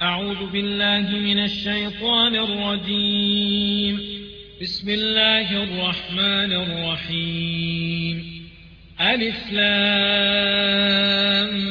أعوذ بالله من الشيطان الرجيم. بسم الله الرحمن الرحيم. ألف لام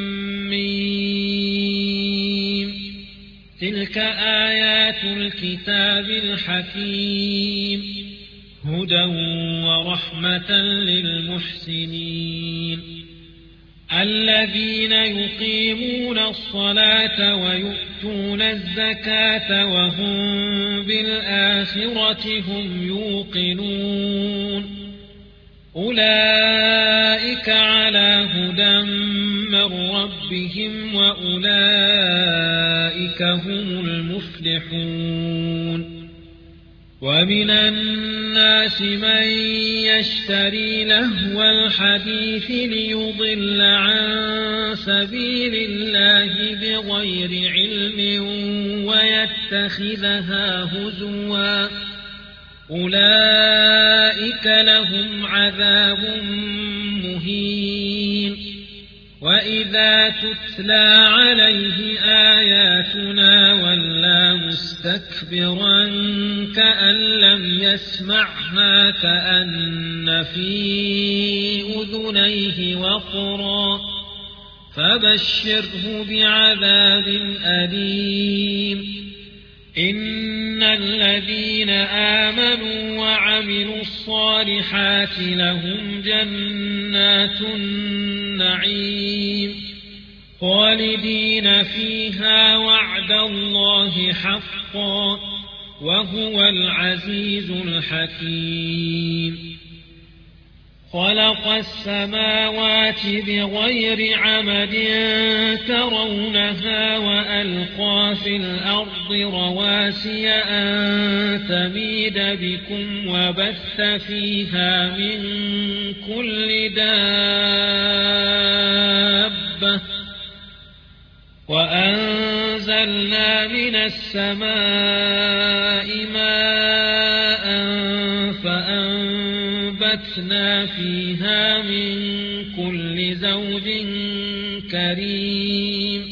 ميم. تلك آيات الكتاب الحكيم، هدى ورحمة للمحسنين الذين يقيمون الصلاة ويؤتون الزكاة وهم بالآخرة هم يوقنون. أولئك على هدى من ربهم وأولئك هم المفلحون. ومن الناس من يشتري لهو الحديث ليضل عن سبيل الله بغير علم ويتخذها هزوا، أولئك لهم عذاب مهين. وإذا تتلى عليه آياتنا ولى مستكبرا كأن لم يسمعها كأن في أذنيه وقرا، فبشره بعذاب أليم. إن الذين آمنوا وعملوا الصالحات لهم جنات النعيم خالدين فيها وعد الله حقا، وهو العزيز الحكيم. خلق السماوات بغير عمد ترونها وألقى في الأرض رواسي أن تميد بكم وبث فيها من كل دابة، وأنزلنا من السماء ماء فأنبتنا فيها من كل زوج كريم.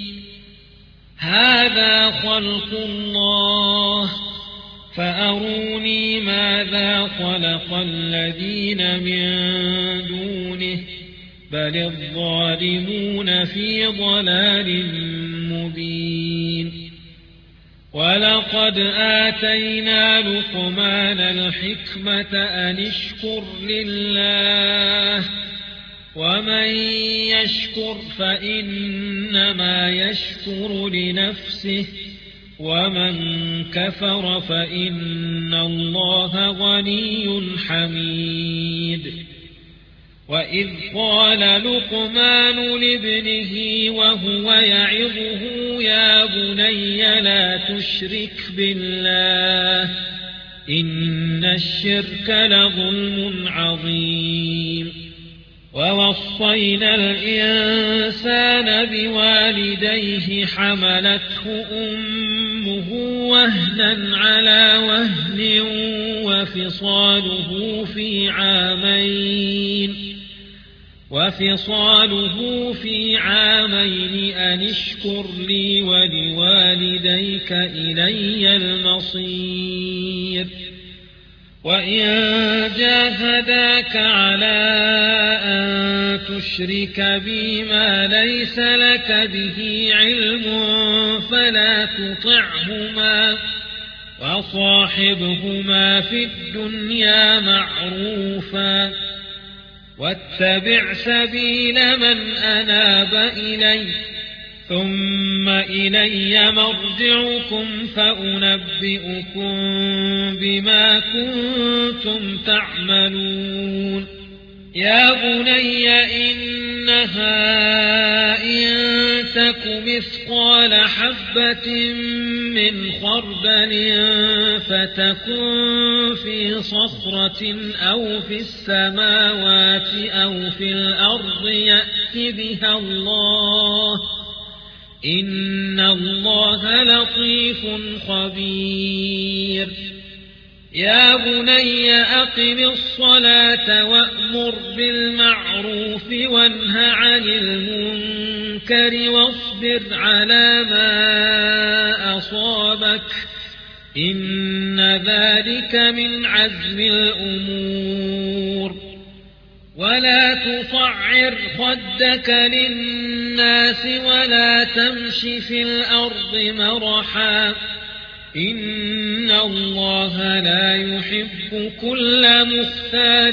هذا خلق الله، فأروني ماذا خلق الذين من دونه، بل الظالمون في ضلال مبين. ولقد آتينا لقمان الحكمة أن اشكر لله، ومن يشكر فإنما يشكر لنفسه، ومن كفر فإن الله غني حميد. وإذ قال لقمان لابنه وهو يعظه يا بني لا تشرك بالله إن الشرك لظلم عظيم. ووصينا الإنسان بوالديه حملته أمه وهنا على وهن وفصاله في عامين أن اشكر لي ولوالديك إلي المصير. وإن جاهداك على أن تشرك بي ما ليس لك به علم فلا تطعهما، وصاحبهما في الدنيا معروفا، واتبع سبيل من أناب إلي، ثم إلي مرجعكم فأنبئكم بما كنتم تعملون. يا بني إنها إن تك مثقال حبة من خردل فتكن في صخرة أو في السماوات أو في الأرض يأت بها الله، إن الله لطيف خبير. يا بني أقم الصلاة وأمر بالمعروف وانه عن المنكر واصبر على ما إن ذلك من عزم الأمور ولا تصعر خدك للناس ولا تمش في الأرض مرحا إن الله لا يحب كل مختال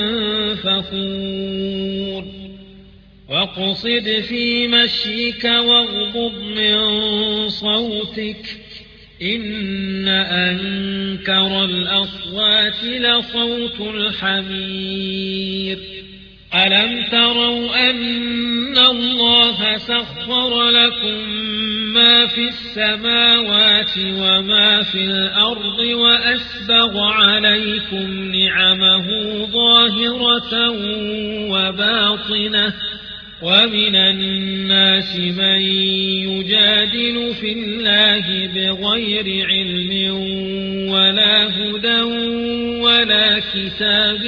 فخور واقصد في مشيك واغضض من صوتك إن أنكر الأصوات لصوت الحمير ألم تروا أن الله سخر لكم ما في السماوات وما في الأرض وأسبغ عليكم نعمه ظاهرة وباطنة ومن الناس من يجادل في الله بغير علم ولا هدى ولا كتاب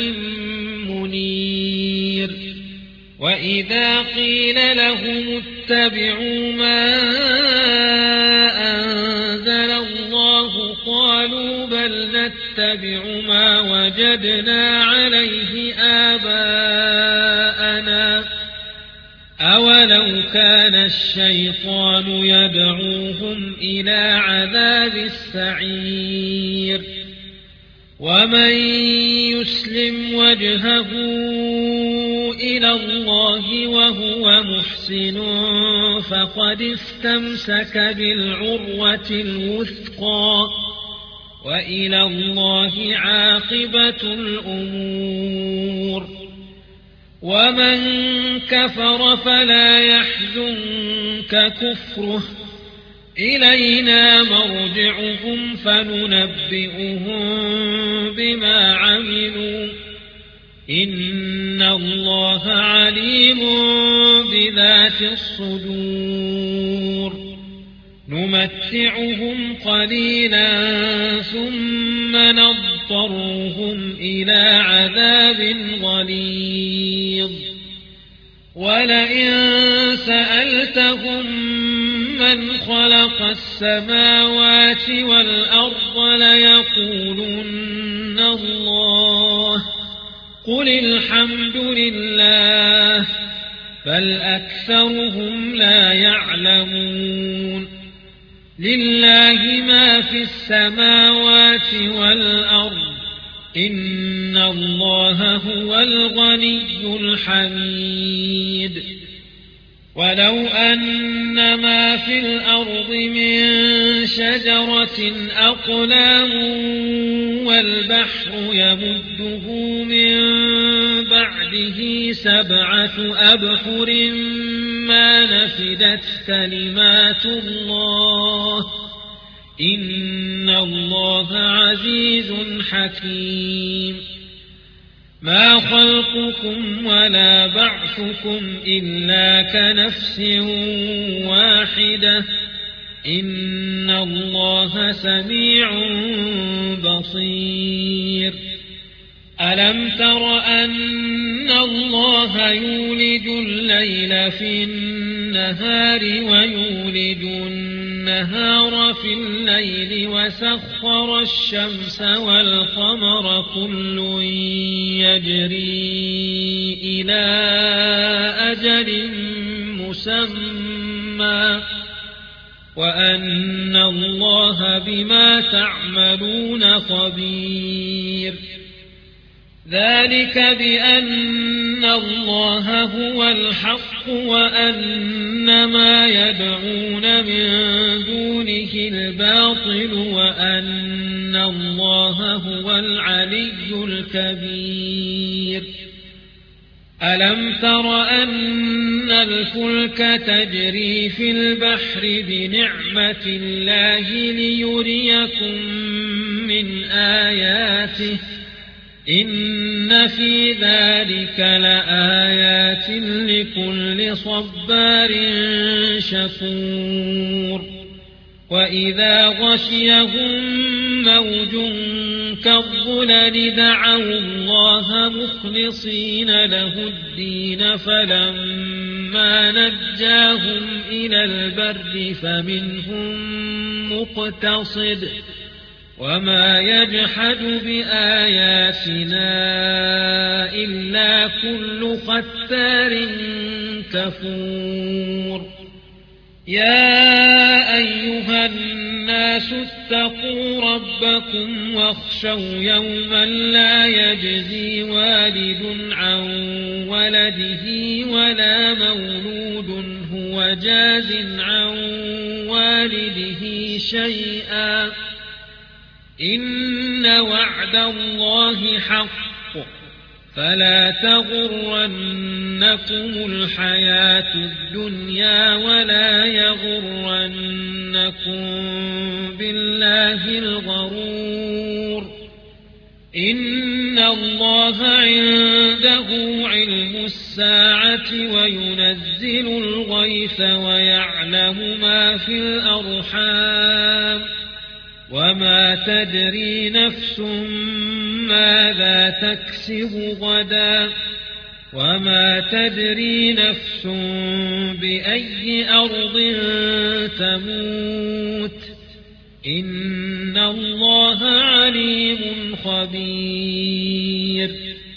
منير وإذا قيل لهم اتبعوا ما أنزل الله قالوا بل نتبع ما وجدنا عليه آباءنا أولو كان الشيطان يدعوهم إلى عذاب السعير ومن يسلم وجهه إلى الله وهو محسن فقد استمسك بالعروة الوثقى وإلى الله عاقبة الأمور ومن كفر فلا يحزنك كفره إلينا مرجعهم فننبئهم بما عملوا إن الله عليم بذات الصدور نمتعهم قليلا ثم نضطرهم إلى عذاب غليظ ولئن سألتهم من خلق السماوات والأرض ليقولن الله قل الحمد لله بل أكثرهم لا يعلمون لله ما في السماوات والأرض إن الله هو الغني الحميد ولو أن ما في الأرض من شجرة أقلام والبحر يمده من بعده 7 أبحر ما نفدت كلمات الله إن الله عزيز حكيم ما خلقكم ولا بعثكم إلا كنفس واحدة إن الله سميع بصير ألم تر أن الله يولج الليل في النهار ويولج النهار في الليل وسخر الشمس والقمر كل يجري إلى أجل مسمى وأن الله بما تعملون خبير ذلك بأن الله هو الحق وأن ما يدعون من دونه الباطل وأن الله هو العلي الكبير ألم تر أن الفلك تجري في البحر بنعمة الله ليريكم من آياته إن في ذلك لآيات لكل صبار شكور وإذا غشيهم موج كالظلل دعوا الله مخلصين له الدين فلما نجاهم إلى البر فمنهم مقتصد وما يجحد بآياتنا إلا كل ختار كفور يا أيها الناس اتقوا ربكم واخشوا يوما لا يجزي والد عن ولده ولا مولود هو جاز عن والده شيئا إن وعد الله حق فلا تغرنكم الحياة الدنيا ولا يغرنكم بالله الغرور إن الله عنده علم الساعة وينزل الغيث ويعلم ما في الأرحام وما تدري نفس ماذا تكسب غدا وما تدري نفس بأي أرض تموت إن الله عليم خبير